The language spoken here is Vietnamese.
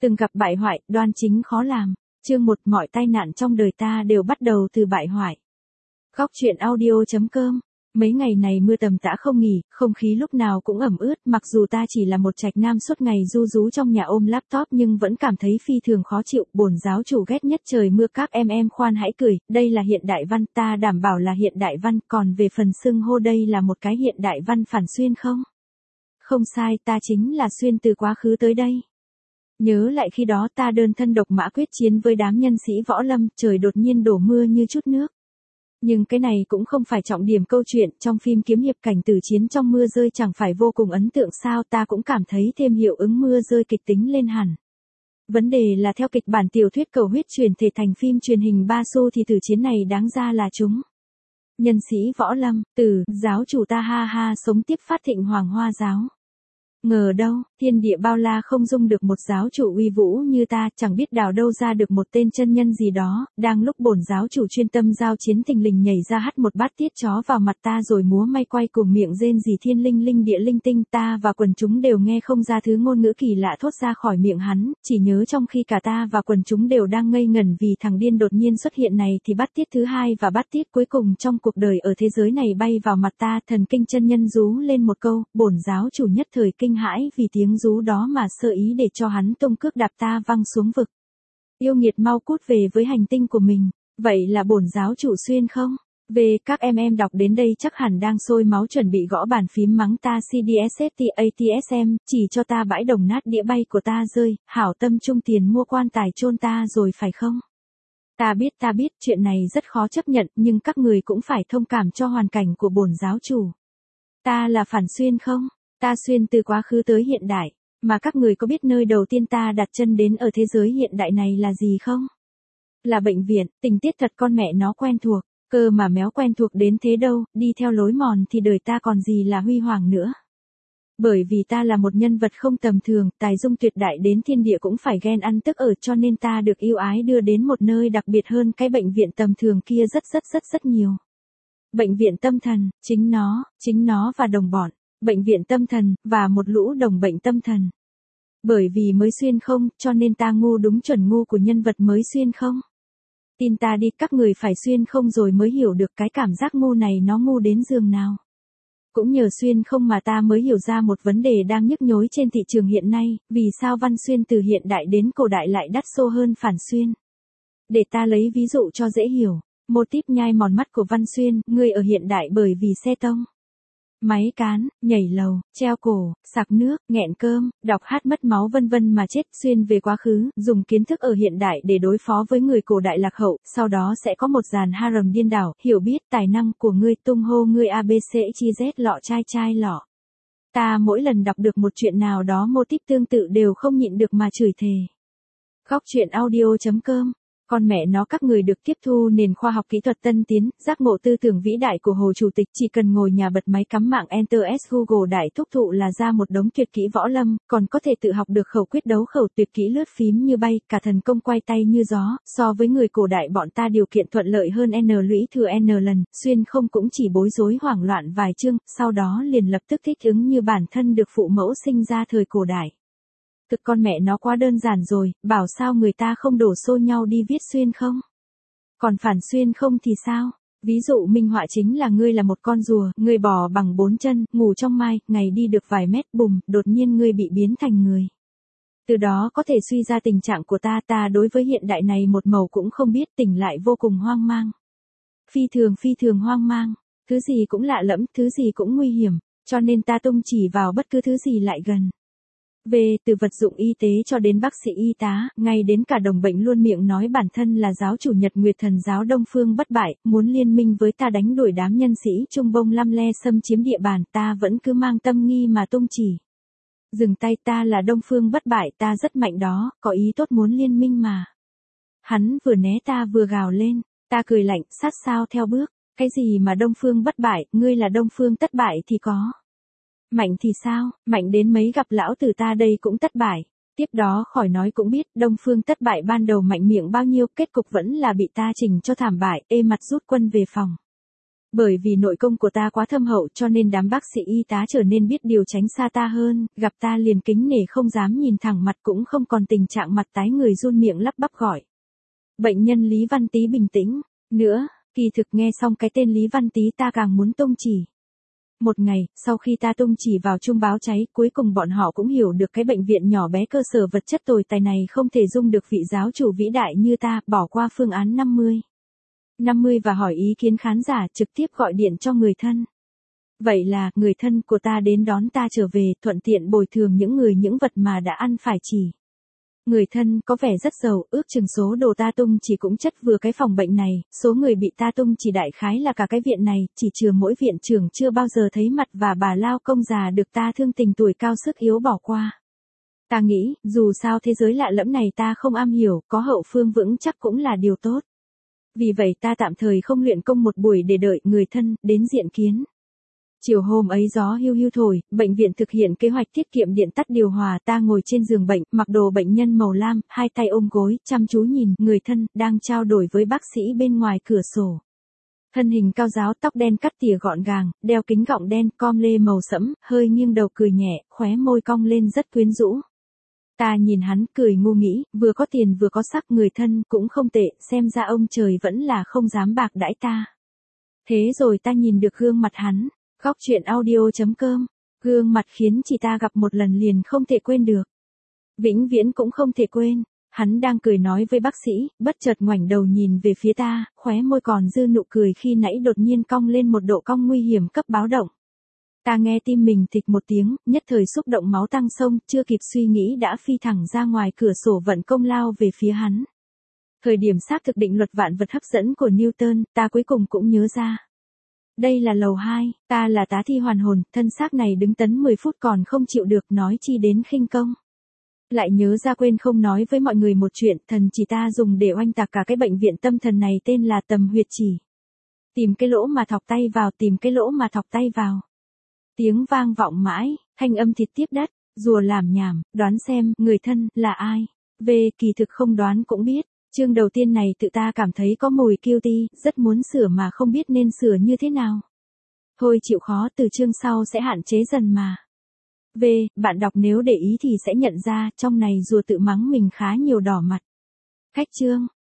Từng gặp bại hoại, đoan chính khó làm. Chương 1, mọi tai nạn trong đời ta đều bắt đầu từ bại hoại. Góc truyện audio.com. Mấy ngày này mưa tầm tã không nghỉ, không khí lúc nào cũng ẩm ướt, mặc dù ta chỉ là một trạch nam suốt ngày ru rú trong nhà ôm laptop nhưng vẫn cảm thấy phi thường khó chịu. Bổn giáo chủ ghét nhất trời mưa, các em khoan hãy cười, đây là hiện đại văn, ta đảm bảo là hiện đại văn, còn về phần xưng hô đây là một cái hiện đại văn phản xuyên không? Không sai, ta chính là xuyên từ quá khứ tới đây. Nhớ lại khi đó ta đơn thân độc mã quyết chiến với đám nhân sĩ võ lâm, trời đột nhiên đổ mưa như chút nước. Nhưng cái này cũng không phải trọng điểm câu chuyện, trong phim kiếm hiệp cảnh tử chiến trong mưa rơi chẳng phải vô cùng ấn tượng sao, ta cũng cảm thấy thêm hiệu ứng mưa rơi kịch tính lên hẳn. Vấn đề là theo kịch bản tiểu thuyết cầu huyết chuyển thể thành phim truyền hình ba xu thì tử chiến này đáng ra là chúng. Nhân sĩ võ lâm, giáo chủ ta ha ha sống tiếp phát thịnh hoàng hoa giáo. Ngờ đâu, thiên địa bao la không dung được một giáo chủ uy vũ như ta, chẳng biết đào đâu ra được một tên chân nhân gì đó, đang lúc bổn giáo chủ chuyên tâm giao chiến thình lình nhảy ra hắt một bát tiết chó vào mặt ta rồi múa may quay cùng miệng rên gì thiên linh linh địa linh tinh, ta và quần chúng đều nghe không ra thứ ngôn ngữ kỳ lạ thốt ra khỏi miệng hắn, chỉ nhớ trong khi cả ta và quần chúng đều đang ngây ngẩn vì thằng điên đột nhiên xuất hiện này thì bát tiết thứ hai và bát tiết cuối cùng trong cuộc đời ở thế giới này bay vào mặt ta, thần kinh chân nhân rú lên một câu, bổn giáo chủ nhất thời kinh hãi vì tiếng rú đó mà sơ ý để cho hắn tung cước đạp ta văng xuống vực. Yêu nghiệt mau cút về với hành tinh của mình, vậy là bổn giáo chủ xuyên không? Về các em đọc đến đây chắc hẳn đang sôi máu chuẩn bị gõ bàn phím mắng ta CDSFT ATSM, chỉ cho ta bãi đồng nát đĩa bay của ta rơi, hảo tâm trung tiền mua quan tài chôn ta rồi phải không? Ta biết chuyện này rất khó chấp nhận nhưng các người cũng phải thông cảm cho hoàn cảnh của bổn giáo chủ. Ta là phản xuyên không? Ta xuyên từ quá khứ tới hiện đại, mà các người có biết nơi đầu tiên ta đặt chân đến ở thế giới hiện đại này là gì không? Là bệnh viện, tình tiết thật con mẹ nó quen thuộc, cơ mà méo quen thuộc đến thế đâu, đi theo lối mòn thì đời ta còn gì là huy hoàng nữa. Bởi vì ta là một nhân vật không tầm thường, tài dung tuyệt đại đến thiên địa cũng phải ghen ăn tức ở cho nên ta được yêu ái đưa đến một nơi đặc biệt hơn cái bệnh viện tầm thường kia rất nhiều. Bệnh viện tâm thần, chính nó và đồng bọn. Bệnh viện tâm thần, và một lũ đồng bệnh tâm thần. Bởi vì mới xuyên không, cho nên ta ngu đúng chuẩn ngu của nhân vật mới xuyên không. Tin ta đi, các người phải xuyên không rồi mới hiểu được cái cảm giác ngu này nó ngu đến giường nào. Cũng nhờ xuyên không mà ta mới hiểu ra một vấn đề đang nhức nhối trên thị trường hiện nay, vì sao văn xuyên từ hiện đại đến cổ đại lại đắt xô hơn phản xuyên. Để ta lấy ví dụ cho dễ hiểu, mô típ nhai mòn mắt của văn xuyên, người ở hiện đại bởi vì xe tông. Máy cán, nhảy lầu, treo cổ, sạc nước, nghẹn cơm, đọc hát mất máu vân vân mà chết. Xuyên về quá khứ, dùng kiến thức ở hiện đại để đối phó với người cổ đại lạc hậu, sau đó sẽ có một dàn harem điên đảo, hiểu biết tài năng của ngươi tung hô ngươi ABC chi Z lọ chai lọ. Ta mỗi lần đọc được một chuyện nào đó mô típ tương tự đều không nhịn được mà chửi thề. Góc truyện audio.com. Con mẹ nó các người được tiếp thu nền khoa học kỹ thuật tân tiến, giác ngộ tư tưởng vĩ đại của Hồ Chủ tịch, chỉ cần ngồi nhà bật máy cắm mạng Enter S Google đại thúc thụ là ra một đống tuyệt kỹ võ lâm, còn có thể tự học được khẩu quyết đấu khẩu tuyệt kỹ lướt phím như bay, cả thần công quay tay như gió, so với người cổ đại bọn ta điều kiện thuận lợi hơn N lũy thừa N lần, xuyên không cũng chỉ bối rối hoảng loạn vài chương, sau đó liền lập tức thích ứng như bản thân được phụ mẫu sinh ra thời cổ đại. Thực con mẹ nó quá đơn giản rồi, bảo sao người ta không đổ xô nhau đi viết xuyên không? Còn phản xuyên không thì sao? Ví dụ minh họa chính là ngươi là một con rùa, ngươi bò bằng 4 chân, ngủ trong mai, ngày đi được vài mét bùm, đột nhiên ngươi bị biến thành người. Từ đó có thể suy ra tình trạng của ta đối với hiện đại này một màu cũng không biết, tỉnh lại vô cùng hoang mang. Phi thường hoang mang, thứ gì cũng lạ lẫm, thứ gì cũng nguy hiểm, cho nên ta tung chỉ vào bất cứ thứ gì lại gần. Về từ vật dụng y tế cho đến bác sĩ y tá, ngay đến cả đồng bệnh luôn miệng nói bản thân là giáo chủ Nhật Nguyệt Thần giáo Đông Phương bất bại, muốn liên minh với ta đánh đuổi đám nhân sĩ Trung Bông lăm le xâm chiếm địa bàn, ta vẫn cứ mang tâm nghi mà tung chỉ. Dừng tay, ta là Đông Phương bất bại, ta rất mạnh đó, có ý tốt muốn liên minh mà. Hắn vừa né ta vừa gào lên, ta cười lạnh, sát sao theo bước, cái gì mà Đông Phương bất bại, ngươi là Đông Phương tất bại thì có. Mạnh thì sao, mạnh đến mấy gặp lão tử ta đây cũng tất bại. Tiếp đó khỏi nói cũng biết, Đông Phương tất bại ban đầu mạnh miệng bao nhiêu, kết cục vẫn là bị ta chỉnh cho thảm bại, ê mặt rút quân về phòng. Bởi vì nội công của ta quá thâm hậu cho nên đám bác sĩ y tá trở nên biết điều tránh xa ta hơn, gặp ta liền kính nể không dám nhìn thẳng mặt cũng không còn tình trạng mặt tái người run miệng lắp bắp gọi. Bệnh nhân Lý Văn Tý bình tĩnh. Nữa, kỳ thực nghe xong cái tên Lý Văn Tý ta càng muốn tung chỉ. Một ngày, sau khi ta tung chỉ vào chuông báo cháy, cuối cùng bọn họ cũng hiểu được cái bệnh viện nhỏ bé cơ sở vật chất tồi tài này không thể dung được vị giáo chủ vĩ đại như ta, bỏ qua phương án 50 và hỏi ý kiến khán giả, trực tiếp gọi điện cho người thân. Vậy là, người thân của ta đến đón ta trở về, thuận tiện bồi thường những người những vật mà đã ăn phải chỉ. Người thân có vẻ rất giàu, ước chừng số đồ ta tung chỉ cũng chất vừa cái phòng bệnh này, số người bị ta tung chỉ đại khái là cả cái viện này, chỉ trừ mỗi viện trưởng chưa bao giờ thấy mặt và bà lao công già được ta thương tình tuổi cao sức yếu bỏ qua. Ta nghĩ, dù sao thế giới lạ lẫm này ta không am hiểu, có hậu phương vững chắc cũng là điều tốt. Vì vậy ta tạm thời không luyện công một buổi để đợi người thân đến diện kiến. Chiều hôm ấy gió hiu hiu thổi, bệnh viện thực hiện kế hoạch tiết kiệm điện tắt điều hòa, ta ngồi trên giường bệnh, mặc đồ bệnh nhân màu lam, hai tay ôm gối, chăm chú nhìn, người thân, đang trao đổi với bác sĩ bên ngoài cửa sổ. Thân hình cao ráo, tóc đen cắt tỉa gọn gàng, đeo kính gọng đen, com lê màu sẫm, hơi nghiêng đầu cười nhẹ, khóe môi cong lên rất quyến rũ. Ta nhìn hắn, cười ngu nghĩ, vừa có tiền vừa có sắc, người thân, cũng không tệ, xem ra ông trời vẫn là không dám bạc đãi ta. Thế rồi ta nhìn được gương mặt hắn. Góc truyện audio.com, gương mặt khiến chỉ ta gặp một lần liền không thể quên được. Vĩnh viễn cũng không thể quên. Hắn đang cười nói với bác sĩ, bất chợt ngoảnh đầu nhìn về phía ta, khóe môi còn dư nụ cười khi nãy đột nhiên cong lên một độ cong nguy hiểm cấp báo động. Ta nghe tim mình thịch một tiếng, nhất thời xúc động máu tăng sông, chưa kịp suy nghĩ đã phi thẳng ra ngoài cửa sổ vận công lao về phía hắn. Thời điểm xác thực định luật vạn vật hấp dẫn của Newton, ta cuối cùng cũng nhớ ra. Đây là lầu 2, ta là tá thi hoàn hồn, thân xác này đứng tấn 10 phút còn không chịu được, nói chi đến khinh công. Lại nhớ ra quên không nói với mọi người một chuyện, thần chỉ ta dùng để oanh tạc cả cái bệnh viện tâm thần này tên là tầm huyệt chỉ. Tìm cái lỗ mà thọc tay vào, tìm cái lỗ mà thọc tay vào. Tiếng vang vọng mãi, thanh âm thịt tiếp đất, rùa làm nhảm, đoán xem, người thân, là ai? Về, kỳ thực không đoán cũng biết. Chương đầu tiên này tự ta cảm thấy có mùi guilty, rất muốn sửa mà không biết nên sửa như thế nào. Thôi chịu khó, từ chương sau sẽ hạn chế dần mà. V, bạn đọc nếu để ý thì sẽ nhận ra, trong này rùa tự mắng mình khá nhiều đỏ mặt. Khách chương,